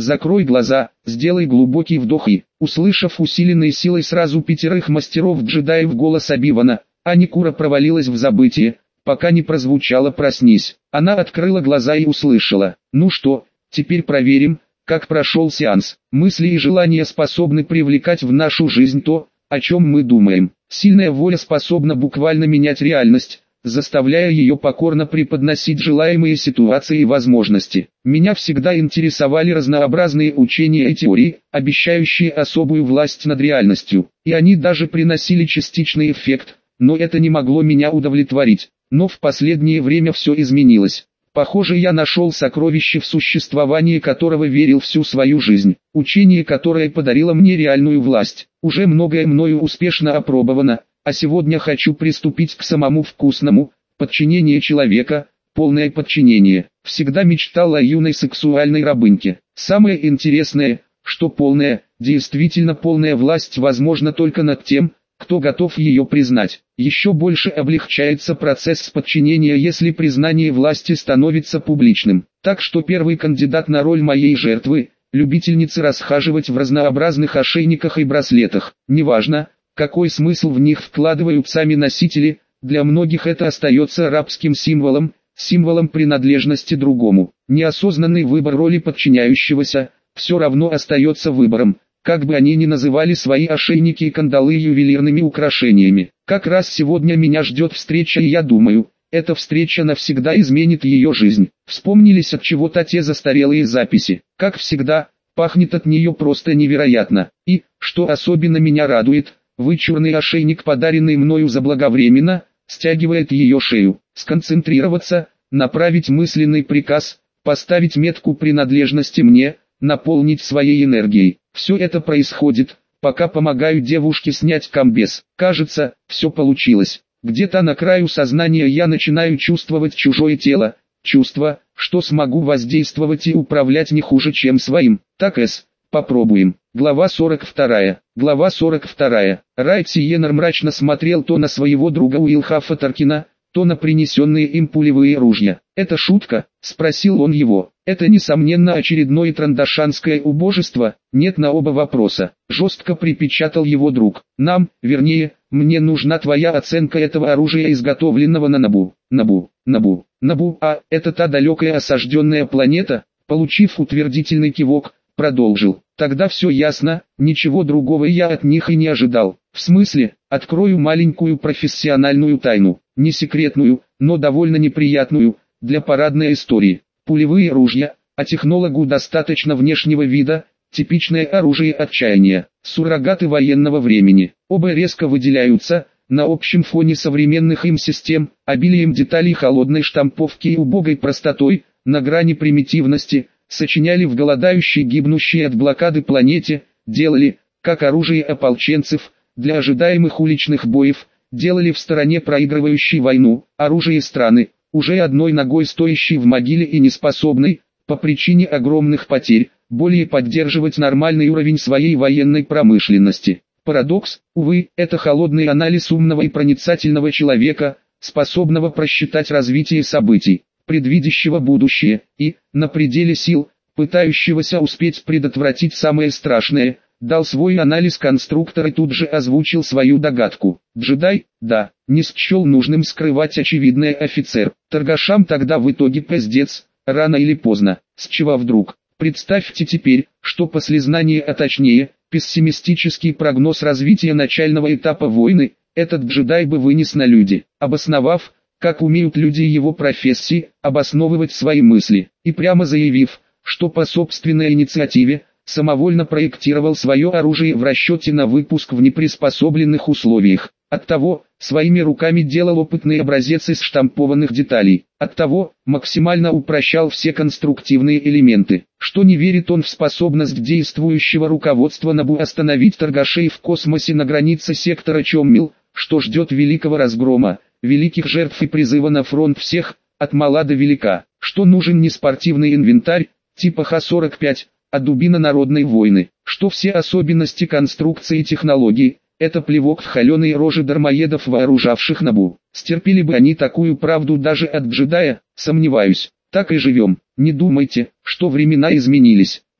Закрой глаза, сделай глубокий вдох и, услышав усиленной силой сразу 5 мастеров-джедаев голос Оби-Вана, Аникура провалилась в забытие, пока не прозвучало «проснись». Она открыла глаза и услышала: «Ну что, теперь проверим, как прошел сеанс». Мысли и желания способны привлекать в нашу жизнь то, о чем мы думаем. Сильная воля способна буквально менять реальность, заставляя ее покорно преподносить желаемые ситуации и возможности. Меня всегда интересовали разнообразные учения и теории, обещающие особую власть над реальностью, и они даже приносили частичный эффект, но это не могло меня удовлетворить. Но в последнее время все изменилось. Похоже, я нашел сокровище, в существование которого верил всю свою жизнь. Учение, которое подарило мне реальную власть. Уже многое мною успешно опробовано, а сегодня хочу приступить к самому вкусному: подчинение человека, полное подчинение. Всегда мечтал о юной сексуальной рабыньке. Самое интересное, что полная, действительно полная власть возможна только над тем, кто готов ее признать. Еще больше облегчается процесс подчинения, если признание власти становится публичным. Так что первый кандидат на роль моей жертвы – любительницы расхаживать в разнообразных ошейниках и браслетах. Неважно, какой смысл в них вкладывают сами носители, для многих это остается рабским символом, символом принадлежности другому. Неосознанный выбор роли подчиняющегося все равно остается выбором, как бы они ни называли свои ошейники и кандалы ювелирными украшениями. Как раз сегодня меня ждет встреча, и я думаю, эта встреча навсегда изменит ее жизнь. Вспомнились от чего-то те застарелые записи. Как всегда, пахнет от нее просто невероятно. И, что особенно меня радует, вычурный ошейник, подаренный мною заблаговременно, стягивает ее шею. Сконцентрироваться, направить мысленный приказ, поставить метку принадлежности мне, наполнить своей энергией. Все это происходит, пока помогаю девушке снять комбез. Кажется, все получилось. Где-то на краю сознания я начинаю чувствовать чужое тело, чувство, что смогу воздействовать и управлять не хуже, чем своим. Так, попробуем. Глава 42. Глава 42. Райт Сиенер мрачно смотрел то на своего друга Уилхафа Таркина, то на принесенные им пулевые ружья. «Это шутка?» – спросил он его. «Это несомненно очередное трандашанское убожество?» «Нет, на оба вопроса», – жестко припечатал его друг. Вернее, мне нужна твоя оценка этого оружия, изготовленного на Набу. Набу, это та далекая осажденная планета?» Получив утвердительный кивок, продолжил. «Тогда все ясно, ничего другого я от них и не ожидал. В смысле, открою маленькую профессиональную тайну, не секретную, но довольно неприятную, для парадной истории. Пулевые ружья, а технологу достаточно внешнего вида, типичное оружие отчаяния, суррогаты военного времени. Оба резко выделяются, на общем фоне современных им систем, обилием деталей, холодной штамповки и убогой простотой, на грани примитивности, сочиняли в голодающей, гибнущей от блокады планете, делали, как оружие ополченцев, для ожидаемых уличных боев, делали в стороне проигрывающей войну, оружие страны, уже одной ногой стоящей в могиле и неспособной, по причине огромных потерь, более поддерживать нормальный уровень своей военной промышленности. Парадокс, увы, это холодный анализ умного и проницательного человека, способного просчитать развитие событий, предвидящего будущее, и, на пределе сил, пытающегося успеть предотвратить самое страшное, дал свой анализ конструктор и тут же озвучил свою догадку. Джедай, да, не счел нужным скрывать очевидное офицер. Торгашам тогда в итоге пиздец, рано или поздно. С чего вдруг? Представьте теперь, что после знания, а точнее, пессимистический прогноз развития начального этапа войны, этот джедай бы вынес на люди, обосновав, как умеют люди его профессии, обосновывать свои мысли, и прямо заявив, что по собственной инициативе, самовольно проектировал свое оружие в расчете на выпуск в неприспособленных условиях. Оттого, своими руками делал опытный образец из штампованных деталей. Оттого, максимально упрощал все конструктивные элементы. Что не верит он в способность действующего руководства Набу остановить торгашей в космосе на границе сектора Чоммил, что ждет великого разгрома, великих жертв и призыва на фронт всех, от мала до велика. Что нужен не спортивный инвентарь, типа Х-45, а дубина народной войны. Что все особенности конструкции и технологий, это плевок в холеные рожи дармоедов, вооружавших Набу. Стерпели бы они такую правду даже от джедая? Сомневаюсь. Так и живем. Не думайте, что времена изменились.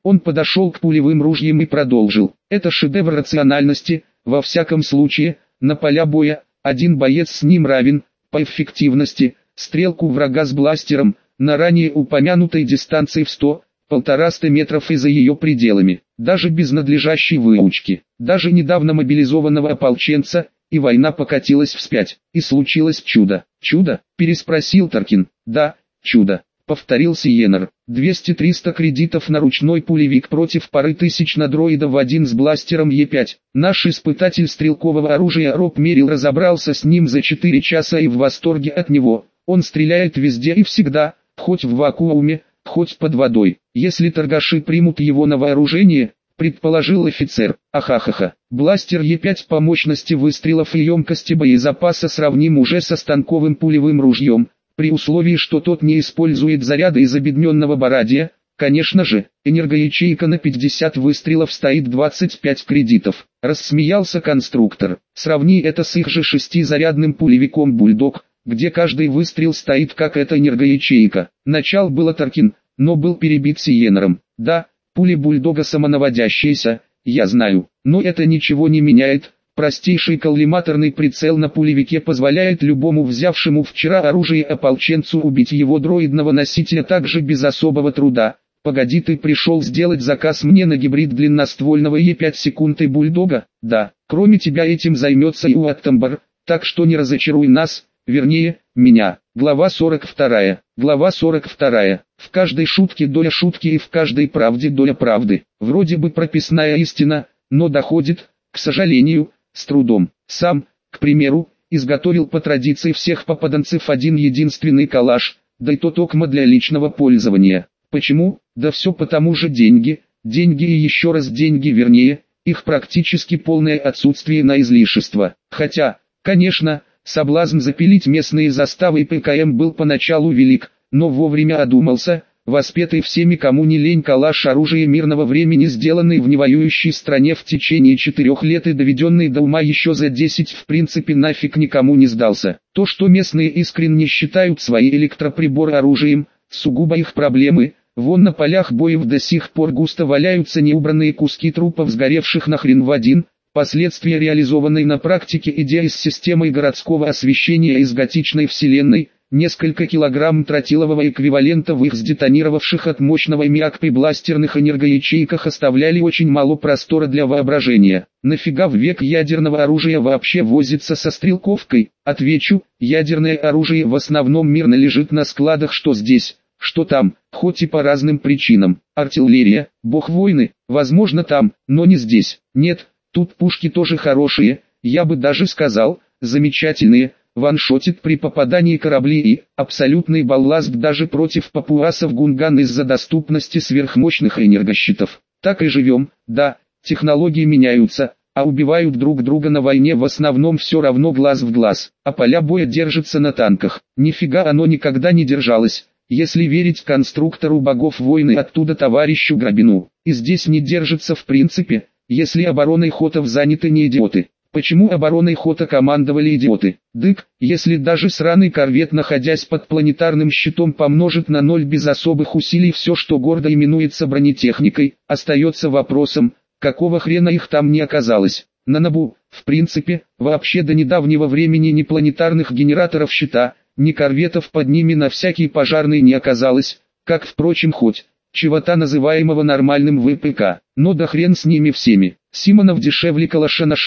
Он подошел к пулевым ружьям и продолжил. Это шедевр рациональности, во всяком случае, на поля боя, один боец с ним равен, по эффективности, стрелку врага с бластером, на ранее упомянутой дистанции в 100-150 метров и за ее пределами, даже без надлежащей выучки, даже недавно мобилизованного ополченца, и война покатилась вспять, и случилось чудо. «Чудо?» – переспросил Таркин. «Да, чудо», – повторил Сиенер. 200-300 кредитов на ручной пулевик против пары тысяч на дроидов один с бластером Е5. Наш испытатель стрелкового оружия Роб Мерил разобрался с ним за 4 часа и в восторге от него. Он стреляет везде и всегда, хоть в вакууме, хоть под водой. Если торгаши примут его на вооружение, предположил офицер. Ахахаха. Бластер Е5 по мощности выстрелов и емкости боезапаса сравним уже со станковым пулевым ружьем, при условии, что тот не использует заряды из обедненного барадия. Конечно же, энергоячейка на 50 выстрелов стоит 25 кредитов. Рассмеялся конструктор. Сравни это с их же 6-зарядным пулевиком «Бульдог», где каждый выстрел стоит как эта энергоячейка. Начал было Таркин, но был перебит Сиенером. Да, пули «Бульдога» самонаводящиеся, я знаю, но это ничего не меняет. Простейший коллиматорный прицел на пулевике позволяет любому взявшему вчера оружие ополченцу убить его дроидного носителя также без особого труда. Погоди, ты пришел сделать заказ мне на гибрид длинноствольного Е5 секунд и бульдога? Да, кроме тебя этим займется и Уаттамбар, так что не разочаруй нас, вернее, меня. Глава 42. Глава 42. В каждой шутке доля шутки и в каждой правде доля правды. Вроде бы прописная истина, но доходит, к сожалению, с трудом. Сам, к примеру, изготовил по традиции всех попаданцев один единственный калаш, да и то токмо для личного пользования. Почему? Да все потому же деньги и еще раз деньги, вернее, их практически полное отсутствие на излишество. Хотя, конечно, соблазн запилить местные заставы и ПКМ был поначалу велик, но вовремя одумался. Воспетый всеми, кому не лень калаш оружия мирного времени, сделанный в невоюющей стране в течение 4 лет и доведенный до ума еще за 10, в принципе нафиг никому не сдался. То, что местные искренне считают свои электроприборы оружием, сугубо их проблемы. Вон на полях боев до сих пор густо валяются неубранные куски трупов, сгоревших нахрен в один. Последствия реализованной на практике идеи с системой городского освещения из готичной вселенной. Несколько килограмм тротилового эквивалента в их сдетонировавших от мощного МИАКП бластерных энергоячейках оставляли очень мало простора для воображения. Нафига в век ядерного оружия вообще возиться со стрелковкой? Отвечу, ядерное оружие в основном мирно лежит на складах, что здесь, что там, хоть и по разным причинам. Артиллерия, бог войны, возможно там, но не здесь. Нет, тут пушки тоже хорошие, я бы даже сказал, замечательные. Ваншотит при попадании корабли и абсолютный балласт даже против папуасов Гунган из-за доступности сверхмощных энергощитов. Так и живем, да, технологии меняются, а убивают друг друга на войне в основном все равно глаз в глаз, а поля боя держатся на танках. Нифига оно никогда не держалось, если верить конструктору богов войны, оттуда товарищу Грабину. И здесь не держится в принципе, если обороной Хотов заняты не идиоты. Почему обороной Хота командовали идиоты? Дык, если даже сраный корвет, находясь под планетарным щитом, помножит на 0 без особых усилий все, что гордо именуется бронетехникой, остается вопросом, какого хрена их там не оказалось. На Набу, в принципе, вообще до недавнего времени ни планетарных генераторов щита, ни корветов под ними на всякий пожарный не оказалось, как, впрочем, хоть чего-то называемого нормальным ВПК, но да хрен с ними всеми. Симонов дешевле калаша на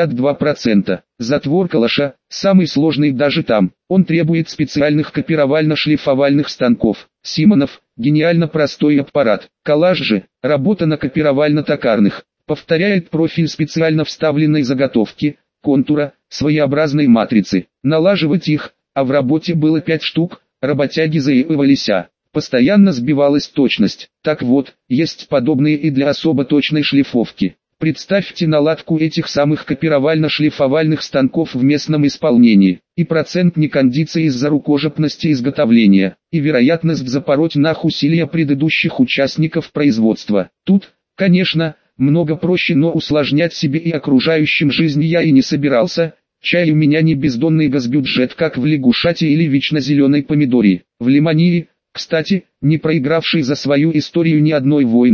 62%. Затвор калаша, самый сложный даже там, он требует специальных копировально-шлифовальных станков. Симонов, гениально простой аппарат. Калаш же, работа на копировально-токарных, повторяет профиль специально вставленной заготовки, контура, своеобразной матрицы. Налаживать их, а в работе было 5 штук, работяги заебывалися. Постоянно сбивалась точность. Так вот, есть подобные и для особо точной шлифовки. Представьте наладку этих самых копировально-шлифовальных станков в местном исполнении, и процент некондиции из-за рукожопности изготовления, и вероятность запороть нах усилия предыдущих участников производства. Тут, конечно, много проще, но усложнять себе и окружающим жизнь я и не собирался. Чай у меня не бездонный госбюджет, как в лягушате или вечно зеленой помидоре. В Лимании, кстати, не проигравший за свою историю ни одной войны,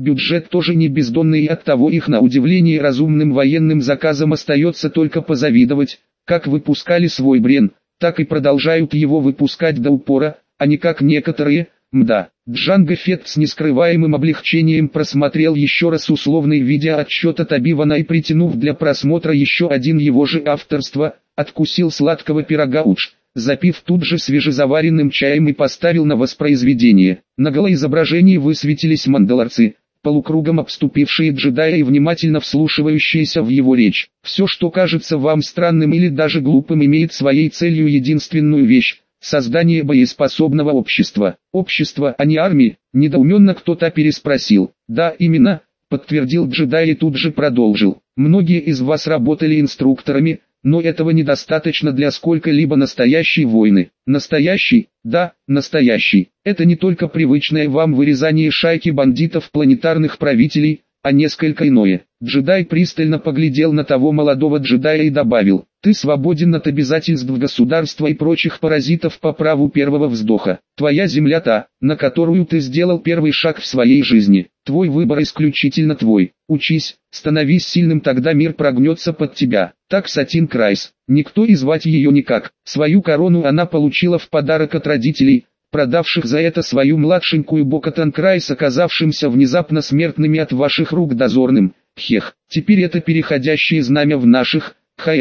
бюджет тоже не бездонный, и оттого их на удивление разумным военным заказам остается только позавидовать. Как выпускали свой Брен, так и продолжают его выпускать до упора, а не как некоторые. Мда. Джанго Фетт с нескрываемым облегчением просмотрел еще раз условный видеоотчет от Оби-Вана и, притянув для просмотра еще один его же авторства, откусил сладкого пирога Удж, запив тут же свежезаваренным чаем, и поставил на воспроизведение. На голоизображении высветились мандалорцы, полукругом обступившие джедая и внимательно вслушивающиеся в его речь. Все, что кажется вам странным или даже глупым, имеет своей целью единственную вещь: создание боеспособного общества. Общество, а не армии? Недоуменно кто-то переспросил. Да, именно, подтвердил джедай и тут же продолжил. Многие из вас работали инструкторами, но этого недостаточно для сколько-либо настоящей войны. Настоящий? Да, настоящий. Это не только привычное вам вырезание шайки бандитов планетарных правителей, а несколько иное. Джедай пристально поглядел на того молодого джедая и добавил: ты свободен от обязательств государства и прочих паразитов по праву первого вздоха. Твоя земля та, на которую ты сделал первый шаг в своей жизни. Твой выбор исключительно твой. Учись, становись сильным, тогда мир прогнется под тебя. Так Сатин Крайс. Никто и звать ее никак. Свою корону она получила в подарок от родителей, продавших за это свою младшенькую Бокатан Крайс, оказавшимся внезапно смертными от ваших рук дозорным. Хех, теперь это переходящее знамя в наших,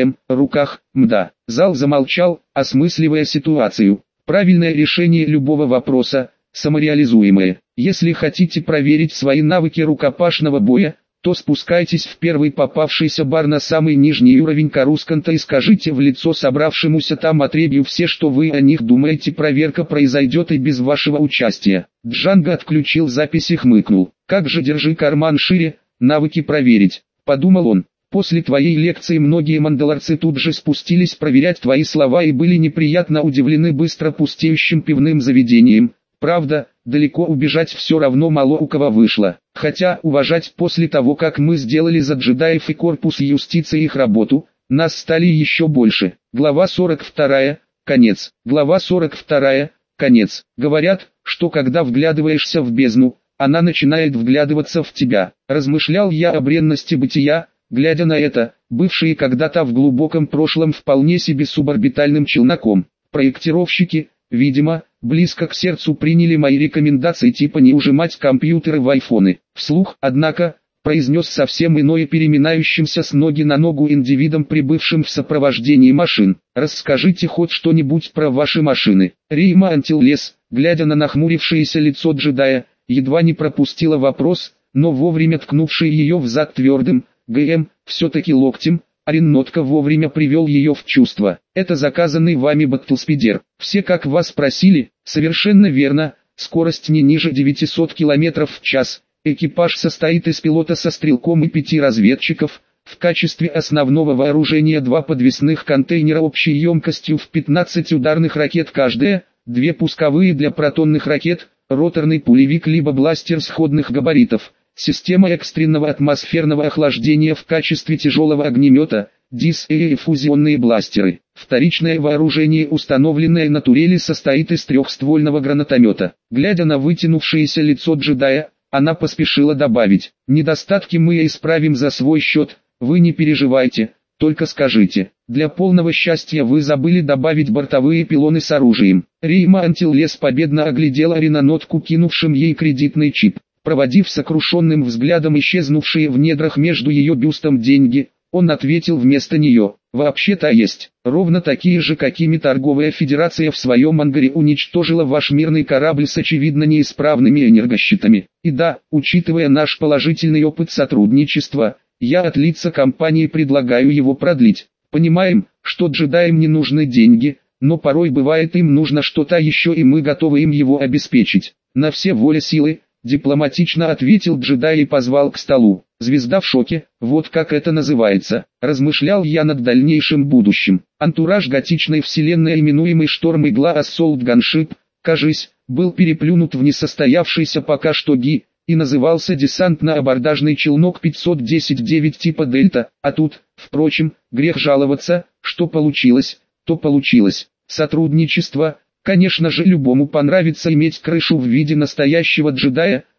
руках. Мда. Зал замолчал, осмысливая ситуацию. Правильное решение любого вопроса, самореализуемое. Если хотите проверить свои навыки рукопашного боя, то спускайтесь в первый попавшийся бар на самый нижний уровень Карусканта и скажите в лицо собравшемуся там отребью все, что вы о них думаете. Проверка произойдет и без вашего участия. Джанго отключил запись и хмыкнул. Как же, держи карман шире, навыки проверить, подумал он. После твоей лекции многие мандалорцы тут же спустились проверять твои слова и были неприятно удивлены быстро пустеющим пивным заведением. Правда, далеко убежать все равно мало у кого вышло. Хотя, уважать после того, как мы сделали за джедаев и корпус юстиции их работу, нас стали еще больше. Глава 42. Конец. Глава 42. Конец. Говорят, что когда вглядываешься в бездну, она начинает вглядываться в тебя. Размышлял я о бренности бытия, глядя на это, бывшие когда-то в глубоком прошлом вполне себе суборбитальным челноком. Проектировщики, видимо, близко к сердцу приняли мои рекомендации типа не ужимать компьютеры в айфоны. Вслух, однако, произнес совсем иное переминающимся с ноги на ногу индивидом, прибывшим в сопровождении машин. Расскажите хоть что-нибудь про ваши машины. Рима Антиллес, глядя на нахмурившееся лицо джедая, едва не пропустила вопрос, но вовремя ткнувший ее в зад твердым, все-таки локтем, Ареннотка вовремя привел ее в чувство. Это заказанный вами баттлспидер. Все как вас просили, совершенно верно, скорость не ниже 900 км в час. Экипаж состоит из пилота со стрелком и 5 разведчиков. В качестве основного вооружения 2 подвесных контейнера общей емкостью в 15 ударных ракет каждая, 2 пусковые для протонных ракет, роторный пулевик либо бластер сходных габаритов. Система экстренного атмосферного охлаждения в качестве тяжелого огнемета, ДИС и фузионные бластеры. Вторичное вооружение, установленное на турели, состоит из трехствольного гранатомета. Глядя на вытянувшееся лицо джедая, она поспешила добавить: недостатки мы исправим за свой счет, вы не переживайте, только скажите. Для полного счастья вы забыли добавить бортовые пилоны с оружием. Рима Антиллес победно оглядела Ареннотку, кинувшим ей кредитный чип. Проводив сокрушенным взглядом исчезнувшие в недрах между ее бюстом деньги, он ответил вместо нее: вообще-то есть, ровно такие же, какими торговая федерация в своем ангаре уничтожила ваш мирный корабль с очевидно неисправными энергощитами. И да, учитывая наш положительный опыт сотрудничества, я от лица компании предлагаю его продлить. Понимаем, что джедаям не нужны деньги, но порой бывает им нужно что-то еще, и мы готовы им его обеспечить. На все воля силы. Дипломатично ответил джедай и позвал к столу. Звезда в шоке, вот как это называется. Размышлял я над дальнейшим будущим. Антураж готичной вселенной, именуемый Шторм Игла Ассолт Ганшип, кажись, был переплюнут в несостоявшийся пока что ГИ, и назывался десантно-абордажный челнок 510-9 типа Дельта, а тут, впрочем, грех жаловаться, что получилось, то получилось. Сотрудничество. Конечно же, любому понравится иметь крышу в виде настоящего джедая,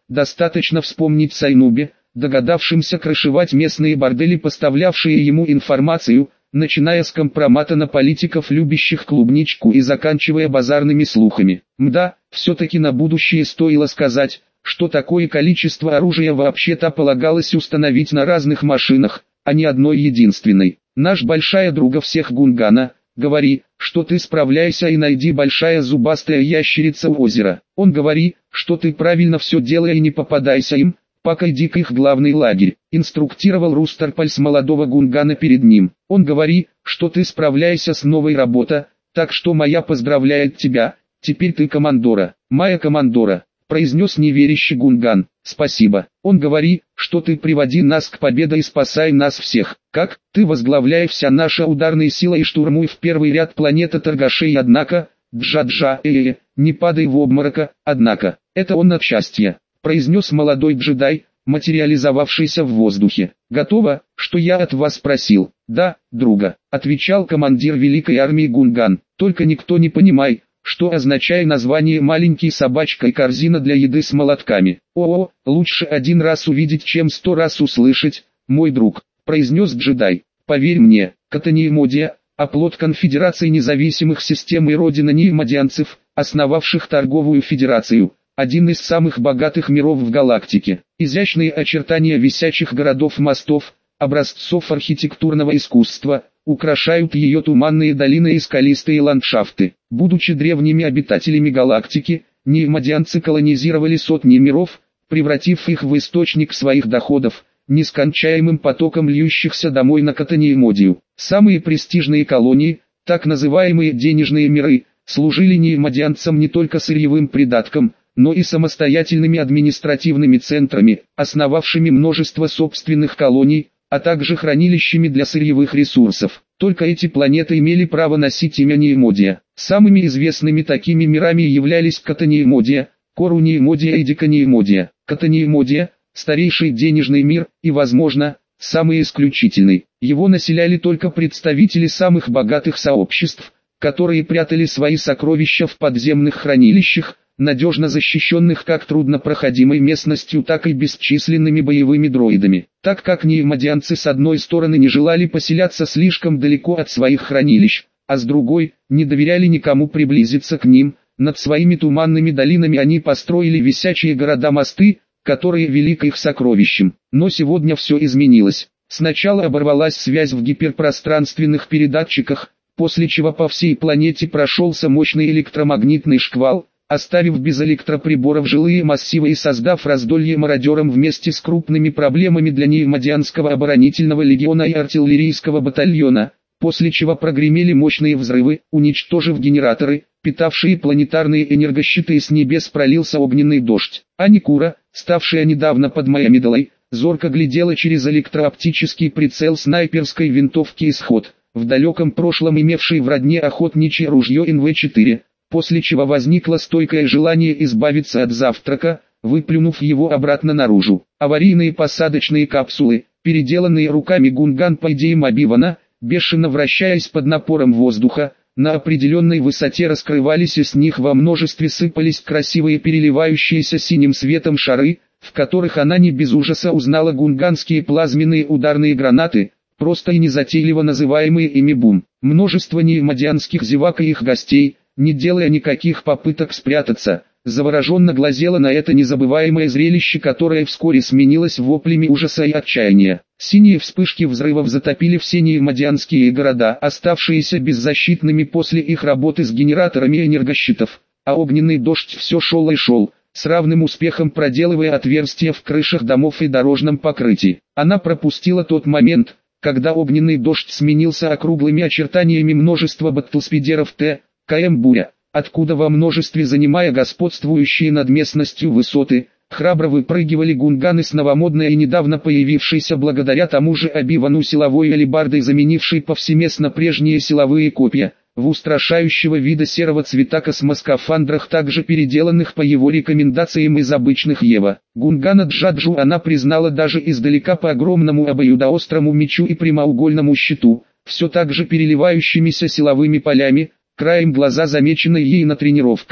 достаточно вспомнить Сайнубе, догадавшимся крышевать местные бордели, поставлявшие ему информацию, начиная с компромата на политиков, любящих клубничку, и заканчивая базарными слухами. Мда, все-таки на будущее стоило сказать, что такое количество оружия вообще-то полагалось установить на разных машинах, а не одной единственной. Наш большая друга всех Гунгана, говори, что ты справляйся и найди большая зубастая ящерица у озера. Он говори, что ты правильно все делай и не попадайся им, пока иди к их главный лагерь. Инструктировал Рустерпальс молодого Гунгана перед ним. Он говори, что ты справляйся с новой работой, так что моя поздравляет тебя, теперь ты командора. Моя командора, произнес неверящий Гунган. Спасибо. Он говори, что ты приводи нас к победе и спасай нас всех. Как? Ты возглавляй вся наша ударная сила и штурмуй в первый ряд планеты торгашей, однако, Джаджа, не падай в обморока, однако, это он от счастья, произнес молодой джедай, материализовавшийся в воздухе. Готово, что я от вас просил. Да, друга, отвечал командир великой армии Гунган. Только никто не понимай, что означает название «маленький собачка» и «корзина для еды с молотками». О, лучше один раз увидеть, чем 100 раз услышать, мой друг, произнес джедай. Поверь мне, Катаниемодия, оплот Конфедерации независимых систем и родина неимодианцев, основавших торговую федерацию, один из самых богатых миров в галактике. Изящные очертания висячих городов-мостов, образцов архитектурного искусства, украшают ее туманные долины и скалистые ландшафты. Будучи древними обитателями галактики, неимодианцы колонизировали сотни миров, превратив их в источник своих доходов, нескончаемым потоком льющихся домой на Катаниемодию. Самые престижные колонии, так называемые денежные миры, служили неимодианцам не только сырьевым придатком, но и самостоятельными административными центрами, основавшими множество собственных колоний, а также хранилищами для сырьевых ресурсов. Только эти планеты имели право носить имя Неимодия. Самыми известными такими мирами являлись Катаниемодия, Кору-Неимодия и Диканиемодия. Катаниемодия – старейший денежный мир и, возможно, самый исключительный. Его населяли только представители самых богатых сообществ, которые прятали свои сокровища в подземных хранилищах, надежно защищенных как труднопроходимой местностью, так и бесчисленными боевыми дроидами. Так как неимодианцы с одной стороны не желали поселяться слишком далеко от своих хранилищ, а с другой, не доверяли никому приблизиться к ним, над своими туманными долинами они построили висячие города-мосты, которые вели к их сокровищам. Но сегодня все изменилось. Сначала оборвалась связь в гиперпространственных передатчиках, после чего по всей планете прошелся мощный электромагнитный шквал, оставив без электроприборов жилые массивы и создав раздолье мародерам вместе с крупными проблемами для неимодианского оборонительного легиона и артиллерийского батальона, после чего прогремели мощные взрывы, уничтожив генераторы, питавшие планетарные энергощиты, и с небес пролился огненный дождь. Аникура, ставшая недавно под Майамидалой, зорко глядела через электрооптический прицел снайперской винтовки «Исход», в далеком прошлом имевшей в родне охотничье ружье НВ-4, после чего возникло стойкое желание избавиться от завтрака, выплюнув его обратно наружу. Аварийные посадочные капсулы, переделанные руками Гунган по идее Мабивана, бешено вращаясь под напором воздуха, на определенной высоте раскрывались, и с них во множестве сыпались красивые переливающиеся синим светом шары, в которых она не без ужаса узнала гунганские плазменные ударные гранаты, просто и незатейливо называемые ими бум. Множество неимодианских зевак и их гостей, не делая никаких попыток спрятаться, завороженно глазело на это незабываемое зрелище, которое вскоре сменилось воплями ужаса и отчаяния. Синие вспышки взрывов затопили все неимодианские города, оставшиеся беззащитными после их работы с генераторами энергощитов, а огненный дождь все шел и шел, с равным успехом проделывая отверстия в крышах домов и дорожном покрытии. Она пропустила тот момент, когда огненный дождь сменился округлыми очертаниями множества баттлспидеров ТКМ «Буря», откуда во множестве, занимая господствующие над местностью высоты, храбро выпрыгивали гунганы с новомодной и недавно появившейся благодаря тому же Обивану силовой алебардой, заменившей повсеместно прежние силовые копья, в устрашающего вида серого цвета космоскафандрах, также переделанных по его рекомендациям из обычных Ева. Гунгана Джаджу она признала даже издалека по огромному обоюдоострому мечу и прямоугольному щиту, все так же переливающимися силовыми полями, краем глаза замеченной ей на тренировках.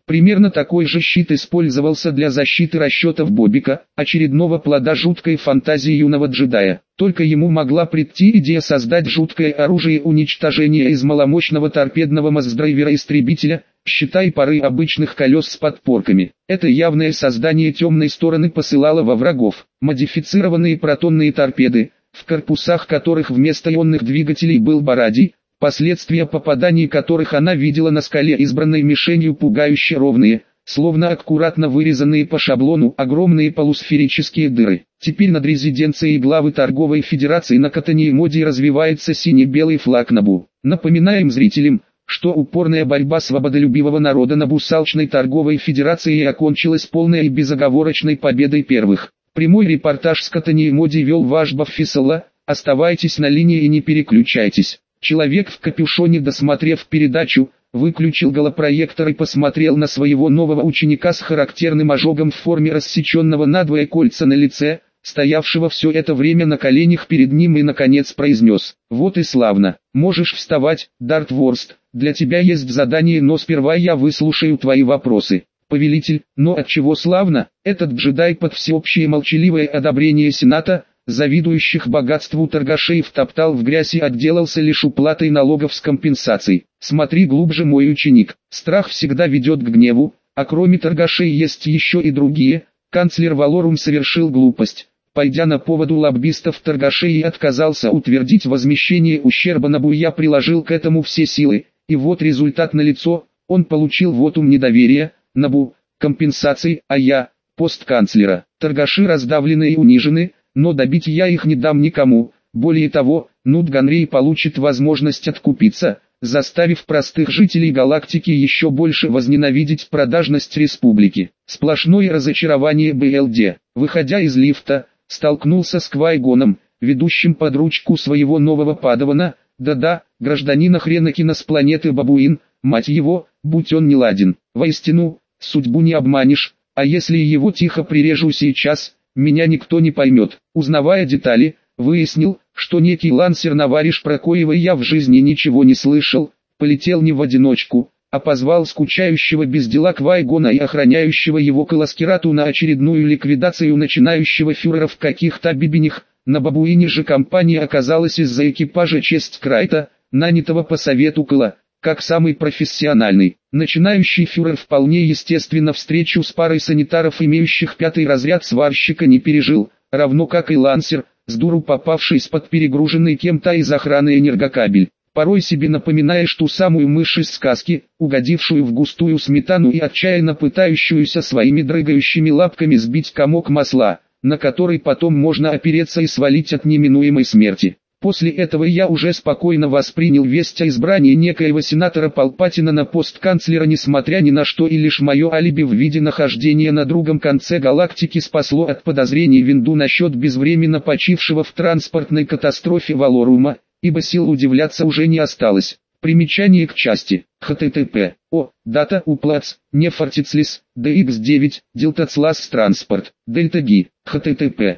Примерно такой же щит использовался для защиты расчетов Бобика, очередного плода жуткой фантазии юного джедая. Только ему могла прийти идея создать жуткое оружие уничтожения из маломощного торпедного мастдрайвера-истребителя, щита и пары обычных колес с подпорками. Это явное создание темной стороны посылало во врагов модифицированные протонные торпеды, в корпусах которых вместо ионных двигателей был барадий, последствия попаданий которых она видела на скале, избранной мишенью, пугающе ровные, словно аккуратно вырезанные по шаблону огромные полусферические дыры. Теперь над резиденцией главы торговой федерации на Катаньемоде развивается сине-белый флаг Набу. Напоминаем зрителям, что упорная борьба свободолюбивого народа Набу с алчной торговой федерацией окончилась полной и безоговорочной победой первых. Прямой репортаж с Катаньемоде вел ваш Баффисала. Оставайтесь на линии и не переключайтесь. Человек в капюшоне, досмотрев передачу, выключил голопроектор и посмотрел на своего нового ученика с характерным ожогом в форме рассеченного надвое кольца на лице, стоявшего все это время на коленях перед ним, и наконец произнес: «Вот и славно, можешь вставать, Дарт Ворст, для тебя есть задание, но сперва я выслушаю твои вопросы». «Повелитель, но отчего славно?» Этот джедай под всеобщее молчаливое одобрение Сената, завидующих богатству торгашей, втоптал в грязь и отделался лишь уплатой налогов с компенсацией. «Смотри глубже, мой ученик, страх всегда ведет к гневу, а кроме торгашей есть еще и другие». Канцлер Валорум совершил глупость, пойдя на поводу лоббистов торгашей, и отказался утвердить возмещение ущерба Набу. Я приложил к этому все силы, и вот результат налицо. Он получил вотум недоверия, Набу, компенсации, а я, пост канцлера. Торгаши раздавлены и унижены, но добить я их не дам никому. Более того, Нут Ганрей получит возможность откупиться, заставив простых жителей галактики еще больше возненавидеть продажность республики. Сплошное разочарование БЛД. Выходя из лифта, столкнулся с Квай-Гоном, ведущим под ручку своего нового падавана. Да-да, гражданина Хренакина с планеты Бабуин, мать его, будь он неладен. Воистину, судьбу не обманешь, а если его тихо прирежу сейчас, меня никто не поймет. Узнавая детали, выяснил, что некий лансер-навариш, про коего я в жизни ничего не слышал, полетел не в одиночку, а позвал скучающего без дела Квай-Гона и охраняющего его Каласкерату на очередную ликвидацию начинающего фюрера в каких-то бибинях. На Бабуине же компания оказалась из-за экипажа Честь Крайта, нанятого по совету Кала, как самый профессиональный. Начинающий фюрер вполне естественно встречу с парой санитаров, имеющих 5-й разряд сварщика, не пережил, равно как и лансер, с дуру попавший из-под перегруженный кем-то из охраны энергокабель, порой себе напоминаешь ту самую мышь из сказки, угодившую в густую сметану и отчаянно пытающуюся своими дрыгающими лапками сбить комок масла, на который потом можно опереться и свалить от неминуемой смерти. После этого я уже спокойно воспринял весть о избрании некоего сенатора Палпатина на пост канцлера, несмотря ни на что, и лишь мое алиби в виде нахождения на другом конце галактики спасло от подозрений Винду насчет безвременно почившего в транспортной катастрофе Валорума, ибо сил удивляться уже не осталось. Примечание к части. http. Дата уплац, не фортицлис, DX9, Дилтацлас транспорт, Дельта Ги, http.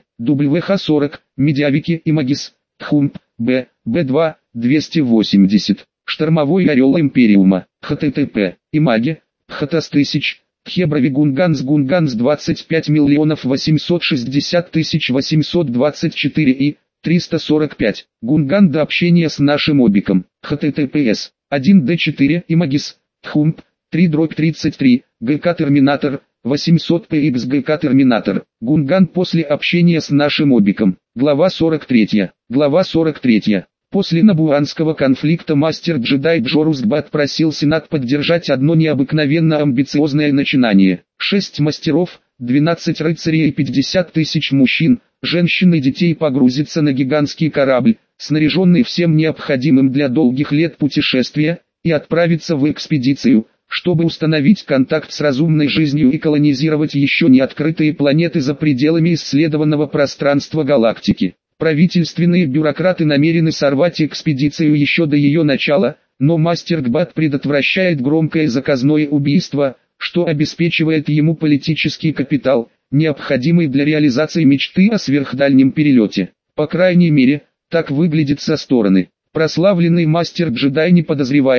WH40, Медиавики и Магис. Тхумп, Б2, 280, Штормовой орел Империума, http, Имаги, Хатас-1000, Тхебровигунганс Гунганс 25 860 824 и 345, Гунган до общения с нашим обиком, https, 1D4 Имагис, Тхумп, 3/33, ГК Терминатор, 800px ГК Терминатор, Гунган после общения с нашим обиком. Глава 43. Глава 43. После набуанского конфликта мастер-джедай Джорус Бат просил Сенат поддержать одно необыкновенно амбициозное начинание. 6 мастеров, 12 рыцарей и 50 тысяч мужчин, женщин и детей погрузиться на гигантский корабль, снаряженный всем необходимым для долгих лет путешествия, и отправиться в экспедицию, чтобы установить контакт с разумной жизнью и колонизировать еще не открытые планеты за пределами исследованного пространства галактики. Правительственные бюрократы намерены сорвать экспедицию еще до ее начала, но мастер Гбат предотвращает громкое заказное убийство, что обеспечивает ему политический капитал, необходимый для реализации мечты о сверхдальнем перелете. По крайней мере, так выглядит со стороны. Прославленный мастер-джедай не подозревает,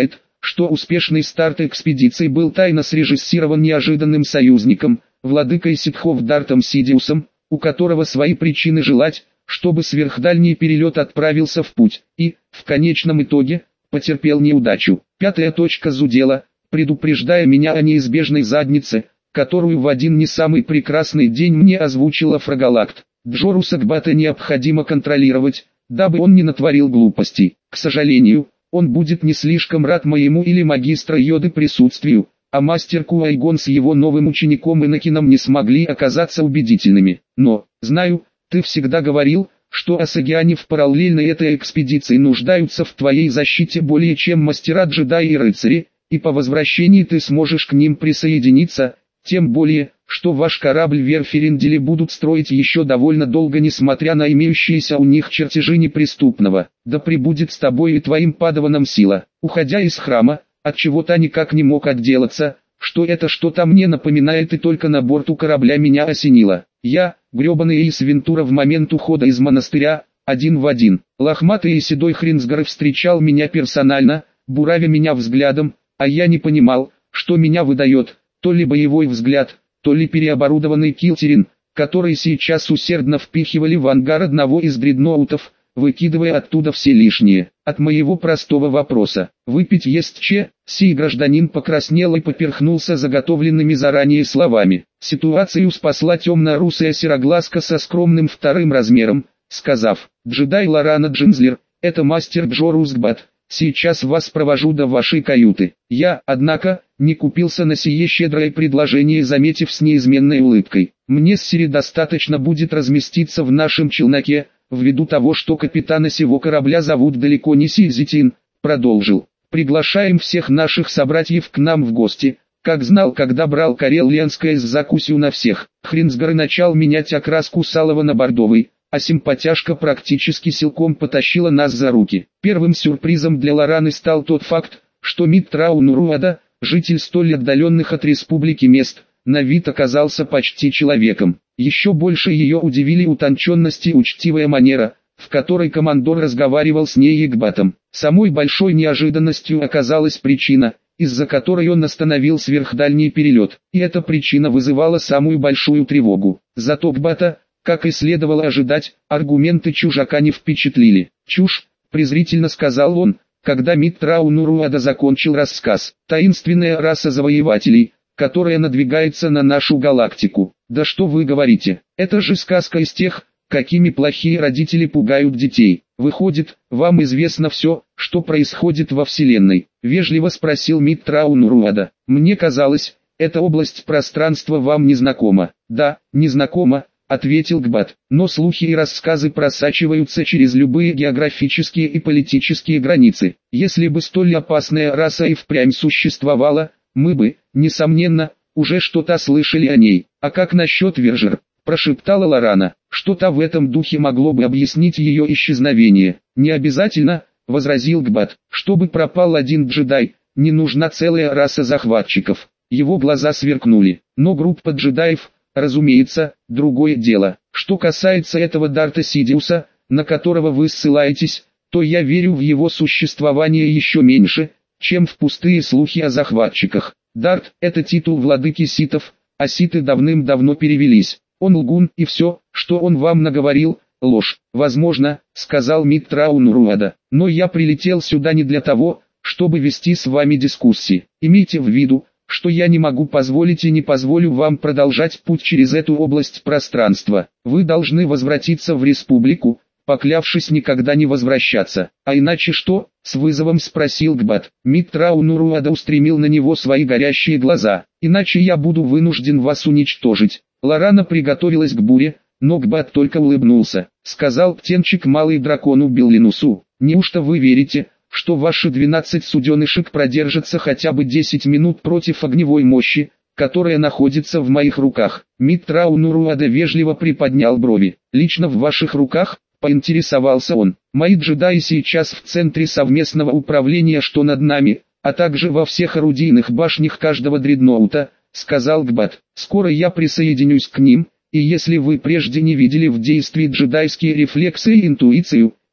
что успешный старт экспедиции был тайно срежиссирован неожиданным союзником, владыкой ситхов Дартом Сидиусом, у которого свои причины желать, чтобы сверхдальний перелет отправился в путь, и, в конечном итоге, потерпел неудачу. Пятая точка зудела, предупреждая меня о неизбежной заднице, которую в один не самый прекрасный день мне озвучила Фрагалакт. Джоруса Гбата необходимо контролировать, дабы он не натворил глупостей. К сожалению, он будет не слишком рад моему или магистра Йоды присутствию, а мастер Куайгон с его новым учеником Инакином не смогли оказаться убедительными. Но, знаю, ты всегда говорил, что асагиане в параллельной этой экспедиции нуждаются в твоей защите более чем мастера-джедаи и рыцари, и по возвращении ты сможешь к ним присоединиться, тем более, что ваш корабль Верферендили будут строить еще довольно долго, несмотря на имеющиеся у них чертежи неприступного. Да пребудет с тобой и твоим падаваном сила. Уходя из храма, от чего-то никак не мог отделаться, что это что-то мне напоминает, и только на борту корабля меня осенило. Я, гребаный Эйс Вентура, в момент ухода из монастыря, один в один. Лохматый и седой Хринсгар встречал меня персонально, буравя меня взглядом, а я не понимал, что меня выдает, то ли боевой взгляд, то ли переоборудованный килтерин, который сейчас усердно впихивали в ангар одного из дредноутов, выкидывая оттуда все лишнее. От моего простого вопроса «выпить есть че?» сей гражданин покраснел и поперхнулся заготовленными заранее словами. Ситуацию спасла темно-русая сероглазка со скромным вторым размером, сказав: «Джедай Лорана Джинзлер, это мастер Джорус Гбат, сейчас вас провожу до вашей каюты». Я, однако, не купился на сие щедрое предложение, заметив с неизменной улыбкой: «Мне с Сири достаточно будет разместиться в нашем челноке, ввиду того, что капитана сего корабля зовут далеко не Сизитин», продолжил. «Приглашаем всех наших собратьев к нам в гости, как знал, когда брал Карелианское с закусью на всех». Хринсгар начал менять окраску с алого на бордовый, а симпатяшка практически силком потащила нас за руки. Первым сюрпризом для Лораны стал тот факт, что Миттрау Нуруада, житель столь отдаленных от республики мест, на вид оказался почти человеком. Еще больше ее удивили утонченность и учтивая манера, в которой командор разговаривал с ней и Гбатом. Самой большой неожиданностью оказалась причина, из-за которой он остановил сверхдальний перелет, и эта причина вызывала самую большую тревогу. Зато Гбата, как и следовало ожидать, аргументы чужака не впечатлили. «Чушь», презрительно сказал он, когда Миттрау Нуруада закончил рассказ. «Таинственная раса завоевателей, которая надвигается на нашу галактику. Да что вы говорите, это же сказка из тех, какими плохие родители пугают детей. Выходит, вам известно все, что происходит во Вселенной?» Вежливо спросил Миттрау Нуруада. «Мне казалось, эта область пространства вам не знакома». «Да, не знакома», ответил Гбат, «но слухи и рассказы просачиваются через любые географические и политические границы. Если бы столь опасная раса и впрямь существовала, мы бы, несомненно, уже что-то слышали о ней. А как насчет Вержер?» прошептала Лорана. «Что-то в этом духе могло бы объяснить ее исчезновение». «Не обязательно», возразил Гбат. «Чтобы пропал один джедай, не нужна целая раса захватчиков». Его глаза сверкнули. «Но группа джедаев, разумеется, другое дело. Что касается этого Дарта Сидиуса, на которого вы ссылаетесь, то я верю в его существование еще меньше, чем в пустые слухи о захватчиках. Дарт – это титул владыки ситов, а ситы давным-давно перевелись. Он лгун, и все, что он вам наговорил, ложь». «Возможно», – сказал Миттрау Нуруада, – «но я прилетел сюда не для того, чтобы вести с вами дискуссии. Имейте в виду, что я не могу позволить и не позволю вам продолжать путь через эту область пространства. Вы должны возвратиться в республику, поклявшись никогда не возвращаться». «А иначе что?» — с вызовом спросил Гбат. Миттрау Нуруада устремил на него свои горящие глаза. «Иначе я буду вынужден вас уничтожить». Лорана приготовилась к буре, но Гбат только улыбнулся. Сказал птенчик малый дракону Беллинусу: «Неужто вы верите, что ваши 12 суденышек продержатся хотя бы 10 минут против огневой мощи, которая находится в моих руках?» Миттрау Нуруада вежливо приподнял брови. «Лично в ваших руках?» — поинтересовался он. «Мои джедаи сейчас в центре совместного управления, что над нами, а также во всех орудийных башнях каждого дредноута», — сказал Гбат. «Скоро я присоединюсь к ним, и если вы прежде не видели в действии джедайские рефлексы и интуицию,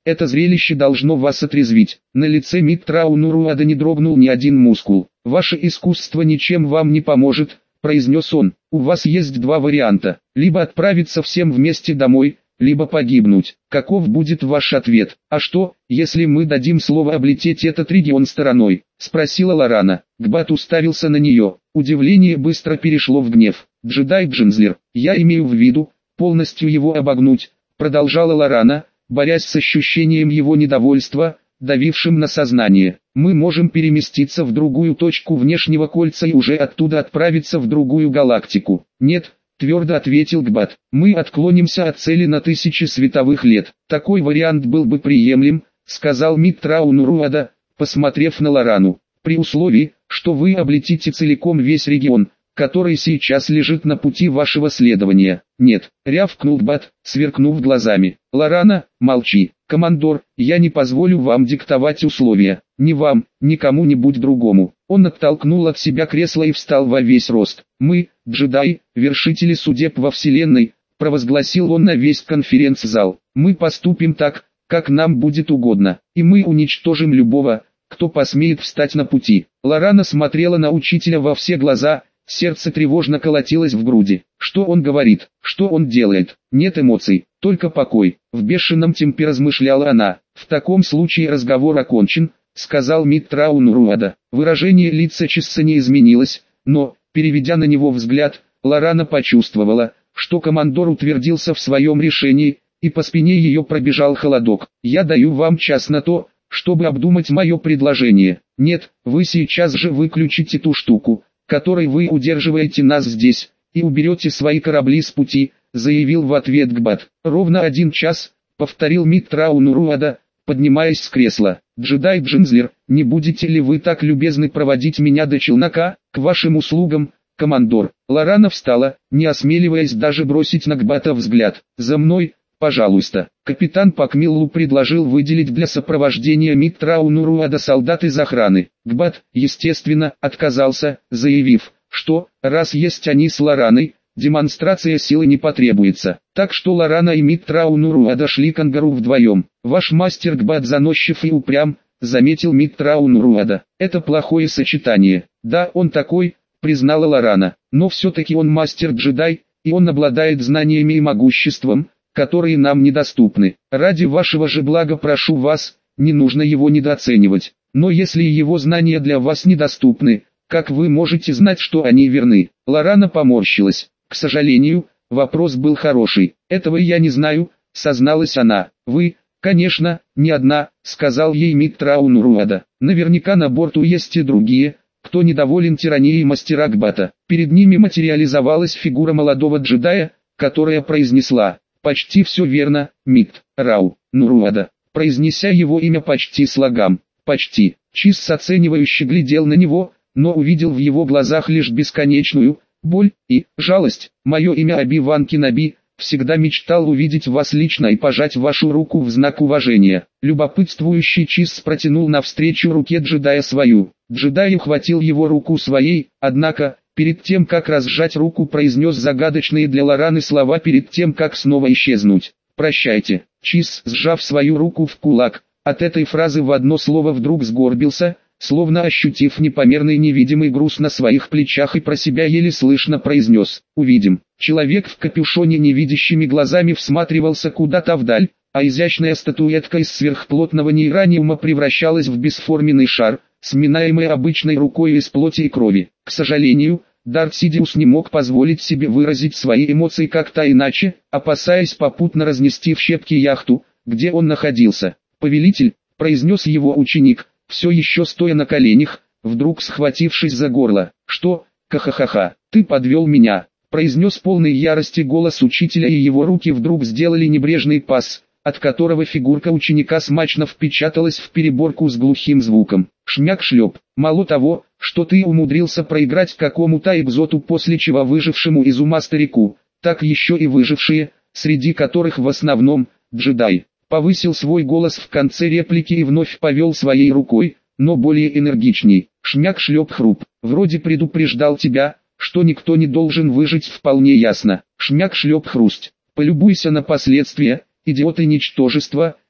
Это зрелище должно вас отрезвить. На лице Миттрау Нуруада не дрогнул ни один мускул. «Ваше искусство ничем вам не поможет», — произнес он. «У вас есть два варианта. Либо отправиться всем вместе домой, либо погибнуть. Каков будет ваш ответ? А что, если мы дадим слово облететь этот регион стороной?» — спросила Лорана. Гбат уставился на нее. Удивление быстро перешло в гнев. «Джедай Джинзлер, я имею в виду, полностью его обогнуть», — продолжала Лорана, борясь с ощущением его недовольства, давившим на сознание. «Мы можем переместиться в другую точку внешнего кольца и уже оттуда отправиться в другую галактику». «Нет», — твердо ответил Гбат, — «мы отклонимся от цели на тысячи световых лет». «Такой вариант был бы приемлем», — сказал Миттрау Нуруада, посмотрев на Лорану, «при условии, что вы облетите целиком весь регион, который сейчас лежит на пути вашего следования». «Нет», — рявкнул Гбат, сверкнув глазами. «Лорана, молчи. Командор, я не позволю вам диктовать условия. Ни вам, ни кому-нибудь другому». Он оттолкнул от себя кресло и встал во весь рост. «Мы, джедаи, вершители судеб во Вселенной», — провозгласил он на весь конференц-зал. «Мы поступим так, как нам будет угодно, и мы уничтожим любого, кто посмеет встать на пути». Лорана смотрела на учителя во все глаза. Сердце тревожно колотилось в груди. Что он говорит? Что он делает? Нет эмоций, только покой. В бешеном темпе размышляла она. «В таком случае разговор окончен», — сказал Миттрау Нуруада. Выражение лица Чисса не изменилось, но, переведя на него взгляд, Лорана почувствовала, что командор утвердился в своем решении, и по спине ее пробежал холодок. «Я даю вам час на то, чтобы обдумать мое предложение. Нет, вы сейчас же выключите ту штуку, которой вы удерживаете нас здесь, и уберете свои корабли с пути», — заявил в ответ Гбат. «Ровно 1 час», — повторил Миттрау Нуруада, поднимаясь с кресла. «Джедай Джинзлер, не будете ли вы так любезны проводить меня до челнока? К вашим услугам, командор». Лорана встала, не осмеливаясь даже бросить на Гбата взгляд. «За мной, пожалуйста». Капитан Пакмиллу предложил выделить для сопровождения Миттрау Нуруада солдат из охраны. Гбат, естественно, отказался, заявив, что, раз есть они с Лораной, демонстрация силы не потребуется. Так что Лорана и Миттрау Нуруада шли к ангару вдвоем. «Ваш мастер Гбат заносчив и упрям», — заметил Миттрау Нуруада. «Это плохое сочетание». «Да, он такой», — признала Лорана, — «но все-таки он мастер-джедай, и он обладает знаниями и могуществом, которые нам недоступны. Ради вашего же блага прошу вас, не нужно его недооценивать. Но если его знания для вас недоступны, как вы можете знать, что они верны?» Лорана поморщилась. «К сожалению, вопрос был хороший. Этого я не знаю», — созналась она. «Вы, конечно, не одна», — сказал ей Миттрау Нуруада. «Наверняка на борту есть и другие, кто недоволен тиранией мастера Гбата». Перед ними материализовалась фигура молодого джедая, которая произнесла: «Почти все верно, Миттрау Нуруада», произнеся его имя почти слогам. «Почти». Чисс оценивающе глядел на него, но увидел в его глазах лишь бесконечную боль и жалость. «Мое имя Оби-Ван Кеноби, всегда мечтал увидеть вас лично и пожать вашу руку в знак уважения». Любопытствующий Чисс протянул навстречу руке джедая свою. Джедай ухватил его руку своей, однако, перед тем как разжать руку, произнес загадочные для Лораны слова перед тем как снова исчезнуть. «Прощайте». Чисс, сжав свою руку в кулак, от этой фразы в одно слово вдруг сгорбился, словно ощутив непомерный невидимый груз на своих плечах, и про себя еле слышно произнес: «Увидим». Человек в капюшоне невидящими глазами всматривался куда-то вдаль, а изящная статуэтка из сверхплотного нейраниума превращалась в бесформенный шар, сминаемый обычной рукой из плоти и крови. К сожалению, Дарт Сидиус не мог позволить себе выразить свои эмоции как-то иначе, опасаясь попутно разнести в щепки яхту, где он находился. «Повелитель», — произнес его ученик, все еще стоя на коленях, вдруг схватившись за горло. «Что? Ха-ха-ха-ха, ты подвел меня», — произнес полный ярости голос учителя, и его руки вдруг сделали небрежный пас, от которого фигурка ученика смачно впечаталась в переборку с глухим звуком. Шмяк-шлеп. «Мало того, что ты умудрился проиграть какому-то экзоту, после чего выжившему из ума старику, так еще и выжившие, среди которых в основном джедай». Повысил свой голос в конце реплики и вновь повел своей рукой, но более энергичней. Шмяк-шлеп-хруп. «Вроде предупреждал тебя, что никто не должен выжить, вполне ясно». Шмяк-шлеп-хрусть. «Полюбуйся на последствия, идиот и ничтожество»,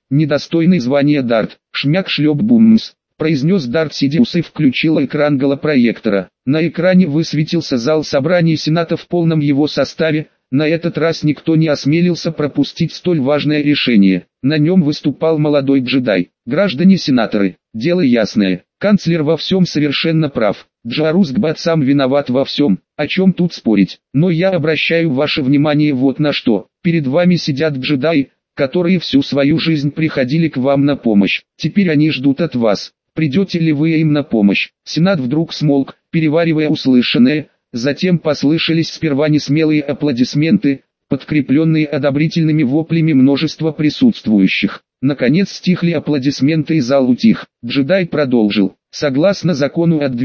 недостойный звания Дарт. Шмяк-шлеп-бумс, произнес Дарт Сидиус и включил экран голопроектора. На экране высветился зал собраний Сената в полном его составе. На этот раз никто не осмелился пропустить столь важное решение. На нем выступал молодой джедай. Граждане-сенаторы, дело ясное. Канцлер во всем совершенно прав. Джарузгбат сам виноват во всем, о чем тут спорить. Но я обращаю ваше внимание вот на что. Перед вами сидят джедаи, которые всю свою жизнь приходили к вам на помощь. Теперь они ждут от вас. Придете ли вы им на помощь? Сенат вдруг смолк, переваривая услышанное. Затем послышались сперва несмелые аплодисменты, подкрепленные одобрительными воплями множества присутствующих. Наконец стихли аплодисменты и зал утих. Джедай продолжил. Согласно закону от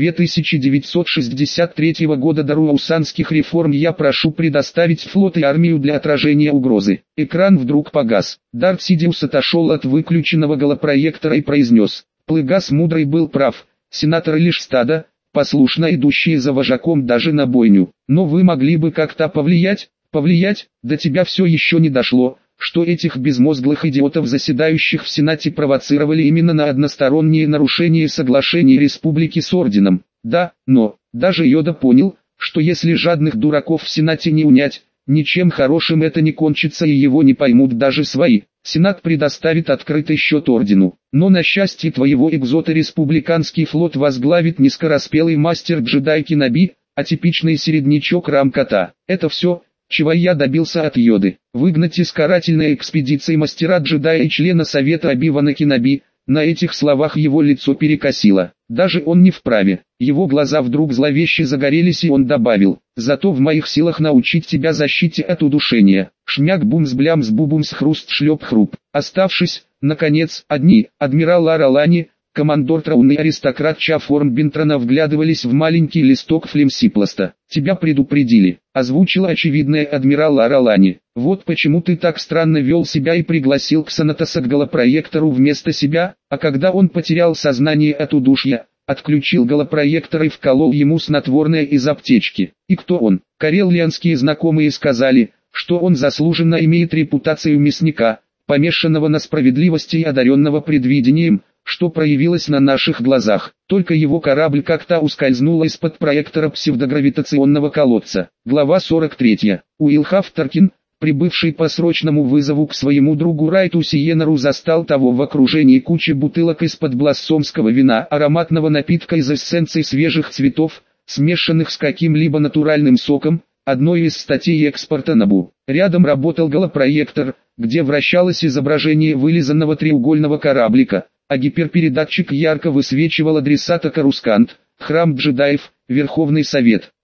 2963 года даруаусанских реформ я прошу предоставить флот и армию для отражения угрозы. Экран вдруг погас. Дарт Сидиус отошел от выключенного голопроектора и произнес. Плыгас мудрый был прав. Сенаторы лишь стадо, послушно идущие за вожаком даже на бойню. Но вы могли бы как-то повлиять? Повлиять? До тебя все еще не дошло, что этих безмозглых идиотов, заседающих в Сенате, провоцировали именно на односторонние нарушения соглашений Республики с Орденом. Да, но, даже Йода понял, что если жадных дураков в Сенате не унять, ничем хорошим это не кончится и его не поймут даже свои. Сенат предоставит открытый счет Ордену. Но на счастье твоего экзота республиканский флот возглавит не скороспелый мастер-джедай Кеноби, а типичный середнячок Рамката. Это все, чего я добился от Йоды. Выгнать из карательной экспедиции мастера-джедая и члена Совета Оби-Вана Кеноби. На этих словах его лицо перекосило. Даже он не вправе. Его глаза вдруг зловеще загорелись, и он добавил: «Зато в моих силах научить тебя защите от удушения». Шмяк-бумс-блямс-бубумс-хруст-шлеп-хруп. Оставшись, наконец, одни, адмирал Аралани, командор Траун и аристократ Чаформ Бинтрона вглядывались в маленький листок флемсипласта. «Тебя предупредили», — озвучила очевидная адмирал Аралани. «Вот почему ты так странно вел себя и пригласил Ксанатоса к голопроектору вместо себя, а когда он потерял сознание от удушья, отключил голопроектор и вколол ему снотворное из аптечки. И кто он?» Кареллианские знакомые сказали, что он заслуженно имеет репутацию мясника, помешанного на справедливости и одаренного предвидением, что проявилось на наших глазах. Только его корабль как-то ускользнул из-под проектора псевдогравитационного колодца. Глава 43. Уилл Хафтеркин, прибывший по срочному вызову к своему другу Райту Сиенеру, застал того в окружении кучи бутылок из-под блассомского вина, ароматного напитка из эссенций свежих цветов, смешанных с каким-либо натуральным соком, одной из статей экспорта Набу. Рядом работал голопроектор, где вращалось изображение вылизанного треугольного кораблика, а гиперпередатчик ярко высвечивал адресата Карускант, храм джедаев, Верховный Совет.